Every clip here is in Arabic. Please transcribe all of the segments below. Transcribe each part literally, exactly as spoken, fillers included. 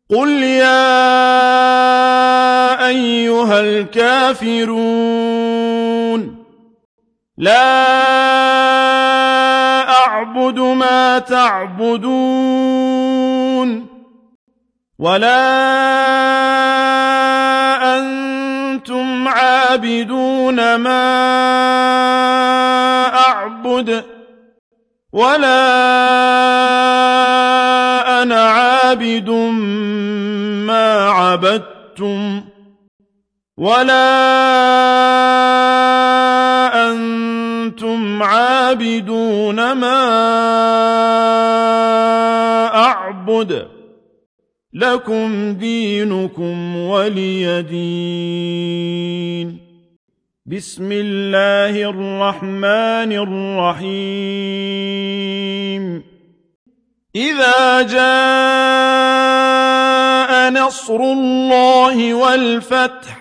قل يا أيها الكافرون لا أعبد ما تعبدون ولا أنتم عابدون ما أعبد ولا أنا عابد ما عبدتم ولا أنتم عابدون ما أعبد لكم دينكم ولي دين. بسم الله الرحمن الرحيم. إذا جاء نصر الله والفتح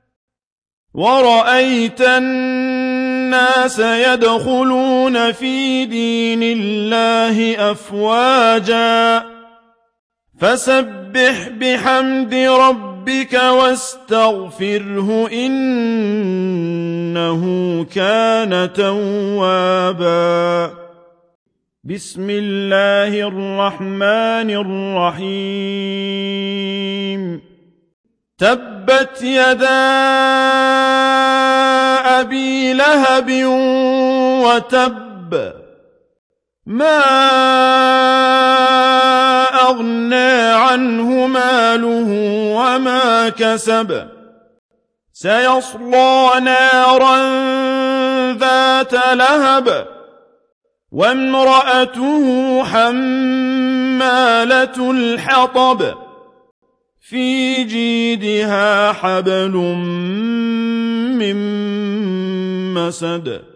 ورأيت الناس يدخلون في دين الله أفواجا فسبح بحمد ربك واستغفره إنه كان توابا. بسم الله الرحمن الرحيم. تبت يدا أبي لهب وتب ما أغنى عنه ماله وما كسب سيصلى نارا ذات لهب وامرأته حمالة الحطب في جيدها حبل من مسد